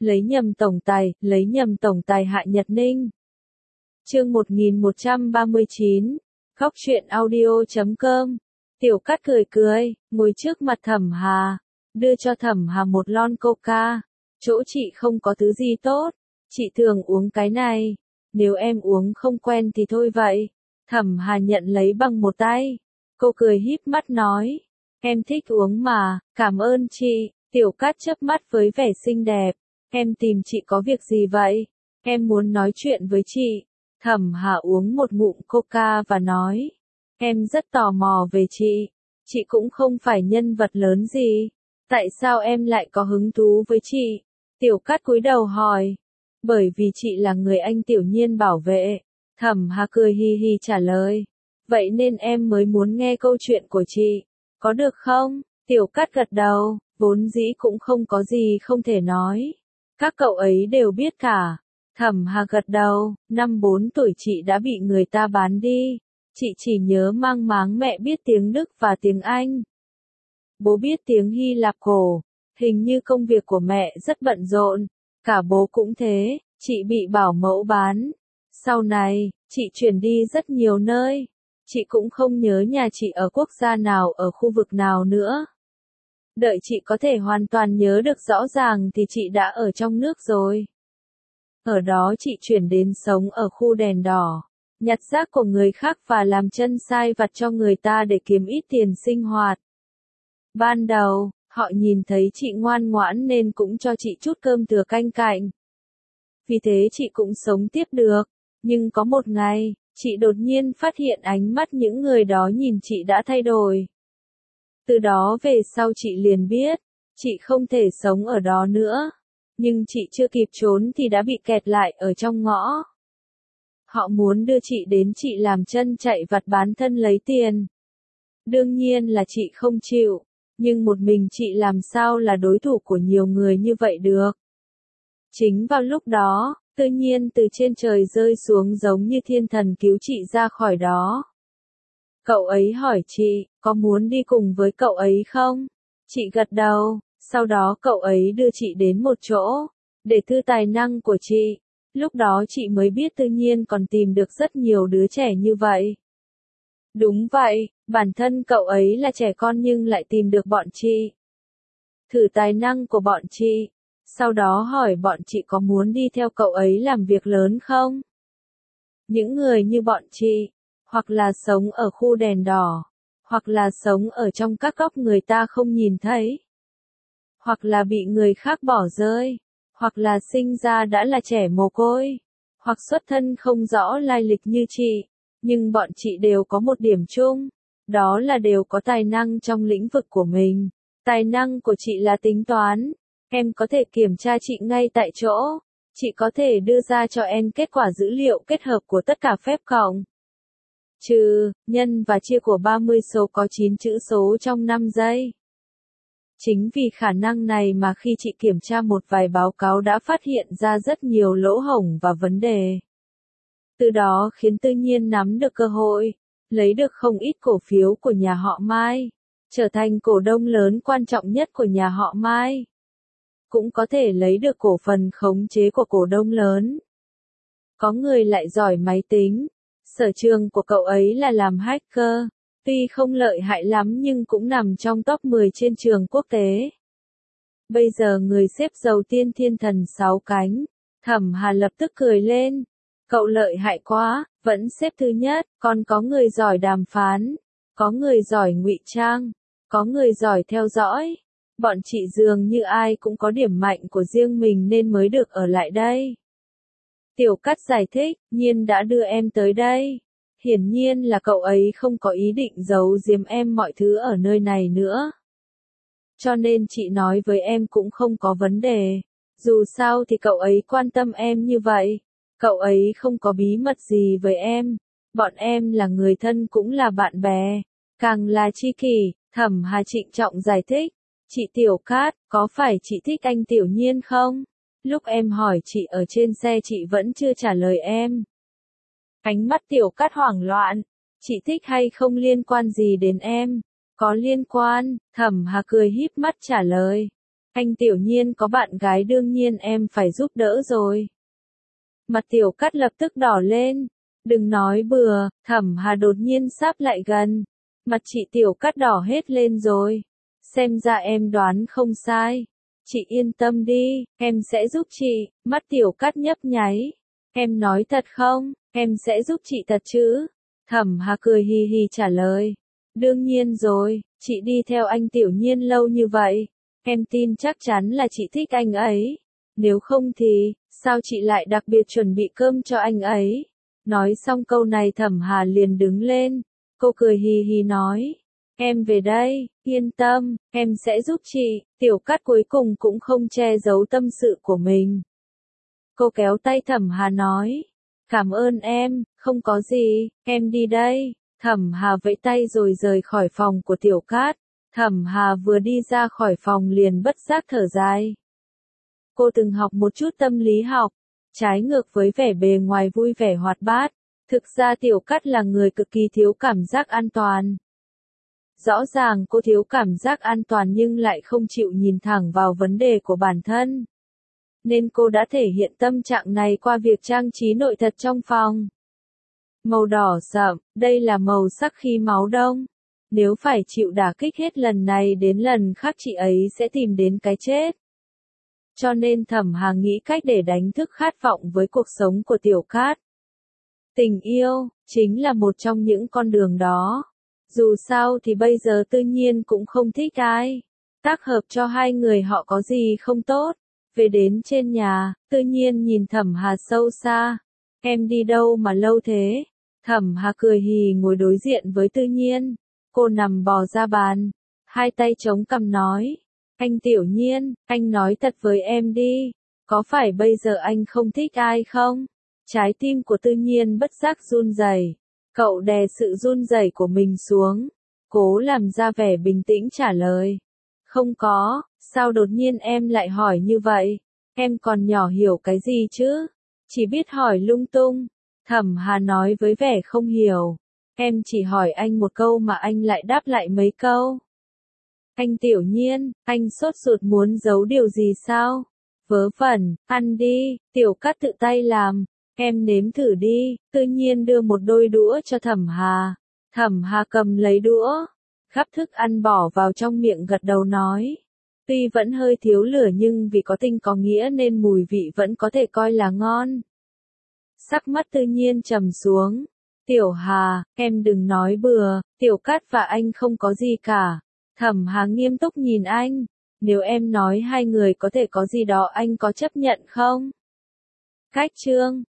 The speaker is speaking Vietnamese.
lấy nhầm tổng tài Hạ Nhật Ninh. Chương 1139, Khóc truyện audio.com. Tiểu Cát cười cười, ngồi trước mặt Thẩm Hà, đưa cho Thẩm Hà một lon coca. Chỗ chị không có thứ gì tốt, chị thường uống cái này, nếu em uống không quen thì thôi vậy. Thẩm Hà nhận lấy bằng một tay, cô cười híp mắt nói, em thích uống mà, cảm ơn chị. Tiểu Cát chớp mắt với vẻ xinh đẹp, em tìm chị có việc gì vậy? Em muốn nói chuyện với chị. Thẩm Hà uống một ngụm coca và nói, em rất tò mò về chị cũng không phải nhân vật lớn gì, tại sao em lại có hứng thú với chị? Tiểu Cát cúi đầu hỏi, bởi vì chị là người anh Tiểu Nhiên bảo vệ. Thẩm Hà cười hi hi trả lời, vậy nên em mới muốn nghe câu chuyện của chị, có được không? Tiểu Cát gật đầu, vốn dĩ cũng không có gì không thể nói, các cậu ấy đều biết cả. Thẩm Hà gật đầu, năm 4 tuổi chị đã bị người ta bán đi, chị chỉ nhớ mang máng mẹ biết tiếng Đức và tiếng Anh. Bố biết tiếng Hy Lạp cổ, hình như công việc của mẹ rất bận rộn, cả bố cũng thế, chị bị bảo mẫu bán. Sau này, chị chuyển đi rất nhiều nơi, chị cũng không nhớ nhà chị ở quốc gia nào ở khu vực nào nữa. Đợi chị có thể hoàn toàn nhớ được rõ ràng thì chị đã ở trong nước rồi. Ở đó chị chuyển đến sống ở khu đèn đỏ, nhặt rác của người khác và làm chân sai vặt cho người ta để kiếm ít tiền sinh hoạt. Ban đầu, họ nhìn thấy chị ngoan ngoãn nên cũng cho chị chút cơm thừa canh cạnh. Vì thế chị cũng sống tiếp được, nhưng có một ngày, chị đột nhiên phát hiện ánh mắt những người đó nhìn chị đã thay đổi. Từ đó về sau chị liền biết, chị không thể sống ở đó nữa. Nhưng chị chưa kịp trốn thì đã bị kẹt lại ở trong ngõ. Họ muốn đưa chị đến chị làm chân chạy vặt bán thân lấy tiền. Đương nhiên là chị không chịu, nhưng một mình chị làm sao là đối thủ của nhiều người như vậy được. Chính vào lúc đó, tự nhiên từ trên trời rơi xuống giống như thiên thần cứu chị ra khỏi đó. Cậu ấy hỏi chị, có muốn đi cùng với cậu ấy không? Chị gật đầu. Sau đó cậu ấy đưa chị đến một chỗ, để thử tài năng của chị. Lúc đó chị mới biết tự nhiên còn tìm được rất nhiều đứa trẻ như vậy. Đúng vậy, bản thân cậu ấy là trẻ con nhưng lại tìm được bọn chị. Thử tài năng của bọn chị. Sau đó hỏi bọn chị có muốn đi theo cậu ấy làm việc lớn không? Những người như bọn chị, hoặc là sống ở khu đèn đỏ, hoặc là sống ở trong các góc người ta không nhìn thấy, hoặc là bị người khác bỏ rơi, hoặc là sinh ra đã là trẻ mồ côi, hoặc xuất thân không rõ lai lịch như chị, nhưng bọn chị đều có một điểm chung, đó là đều có tài năng trong lĩnh vực của mình. Tài năng của chị là tính toán, em có thể kiểm tra chị ngay tại chỗ, chị có thể đưa ra cho em kết quả dữ liệu kết hợp của tất cả phép cộng, trừ, nhân và chia của 30 số có 9 chữ số trong 5 giây. Chính vì khả năng này mà khi chị kiểm tra một vài báo cáo đã phát hiện ra rất nhiều lỗ hổng và vấn đề. Từ đó khiến tự nhiên nắm được cơ hội, lấy được không ít cổ phiếu của nhà họ Mai, trở thành cổ đông lớn quan trọng nhất của nhà họ Mai. Cũng có thể lấy được cổ phần khống chế của cổ đông lớn. Có người lại giỏi máy tính, sở trường của cậu ấy là làm hacker. Tuy không lợi hại lắm nhưng cũng nằm trong top 10 trên trường quốc tế. Bây giờ người xếp giàu tiên thiên thần 6 cánh. Thẩm Hà lập tức cười lên. Cậu lợi hại quá, vẫn xếp thứ nhất, còn có người giỏi đàm phán, có người giỏi ngụy trang, có người giỏi theo dõi. Bọn chị dường như ai cũng có điểm mạnh của riêng mình nên mới được ở lại đây. Tiểu Cát giải thích, Nhiên đã đưa em tới đây. Hiển nhiên là cậu ấy không có ý định giấu giếm em mọi thứ ở nơi này nữa. Cho nên chị nói với em cũng không có vấn đề. Dù sao thì cậu ấy quan tâm em như vậy. Cậu ấy không có bí mật gì với em. Bọn em là người thân cũng là bạn bè. Càng là tri kỷ, Thẩm Hà trịnh trọng giải thích. Chị Tiểu Cát, có phải chị thích anh Tiểu Nhiên không? Lúc em hỏi chị ở trên xe chị vẫn chưa trả lời em. Ánh mắt Tiểu Cát hoảng loạn, chị thích hay không liên quan gì đến em? Có liên quan, Thẩm Hà cười híp mắt trả lời. Anh Tiểu Nhiên có bạn gái đương nhiên em phải giúp đỡ rồi. Mặt Tiểu Cát lập tức đỏ lên. Đừng nói bừa, Thẩm Hà đột nhiên sáp lại gần. Mặt chị Tiểu Cát đỏ hết lên rồi. Xem ra em đoán không sai. Chị yên tâm đi, em sẽ giúp chị. Mắt Tiểu Cát nhấp nháy. Em nói thật không, em sẽ giúp chị thật chứ? Thẩm Hà cười hì hì trả lời. Đương nhiên rồi, chị đi theo anh Tiểu Nhiên lâu như vậy. Em tin chắc chắn là chị thích anh ấy. Nếu không thì, sao chị lại đặc biệt chuẩn bị cơm cho anh ấy? Nói xong câu này Thẩm Hà liền đứng lên. Cô cười hì hì nói. Em về đây, yên tâm, em sẽ giúp chị. Tiểu Cát cuối cùng cũng không che giấu tâm sự của mình. Cô kéo tay Thẩm Hà nói. Cảm ơn em, không có gì, em đi đây. Thẩm Hà vẫy tay rồi rời khỏi phòng của Tiểu Cát. Thẩm Hà vừa đi ra khỏi phòng liền bất giác thở dài. Cô từng học một chút tâm lý học, trái ngược với vẻ bề ngoài vui vẻ hoạt bát. Thực ra Tiểu Cát là người cực kỳ thiếu cảm giác an toàn. Rõ ràng cô thiếu cảm giác an toàn nhưng lại không chịu nhìn thẳng vào vấn đề của bản thân. Nên cô đã thể hiện tâm trạng này qua việc trang trí nội thất trong phòng. Màu đỏ sậm, đây là màu sắc khi máu đông. Nếu phải chịu đả kích hết lần này đến lần khác chị ấy sẽ tìm đến cái chết. Cho nên Thẩm Hà nghĩ cách để đánh thức khát vọng với cuộc sống của Tiểu Cát. Tình yêu, chính là một trong những con đường đó. Dù sao thì bây giờ Tư Nhiên cũng không thích ai. Tác hợp cho hai người họ có gì không tốt. Về đến trên nhà, Tư Nhiên nhìn Thẩm Hà sâu xa. Em đi đâu mà lâu thế? Thẩm Hà cười hì ngồi đối diện với Tư Nhiên. Cô nằm bò ra bàn. Hai tay chống cằm nói. Anh Tiểu Nhiên, anh nói thật với em đi. Có phải bây giờ anh không thích ai không? Trái tim của Tư Nhiên bất giác run rẩy. Cậu đè sự run rẩy của mình xuống. Cố làm ra vẻ bình tĩnh trả lời. Không có, sao đột nhiên em lại hỏi như vậy? Em còn nhỏ hiểu cái gì chứ? Chỉ biết hỏi lung tung. Thẩm Hà nói với vẻ không hiểu. Em chỉ hỏi anh một câu mà anh lại đáp lại mấy câu. Anh Tiểu Nhiên, anh sốt ruột muốn giấu điều gì sao? Vớ vẩn, ăn đi, Tiểu Cát tự tay làm. Em nếm thử đi. Tư Nhiên đưa một đôi đũa cho Thẩm Hà. Thẩm Hà cầm lấy đũa, gắp thức ăn bỏ vào trong miệng gật đầu nói. Tuy vẫn hơi thiếu lửa nhưng vì có tình có nghĩa nên mùi vị vẫn có thể coi là ngon. Sắc mắt Tư Nhiên trầm xuống. Tiểu Hà, em đừng nói bừa, Tiểu Cát và anh không có gì cả. Thẩm Hà nghiêm túc nhìn anh. Nếu em nói hai người có thể có gì đó anh có chấp nhận không? Cách chương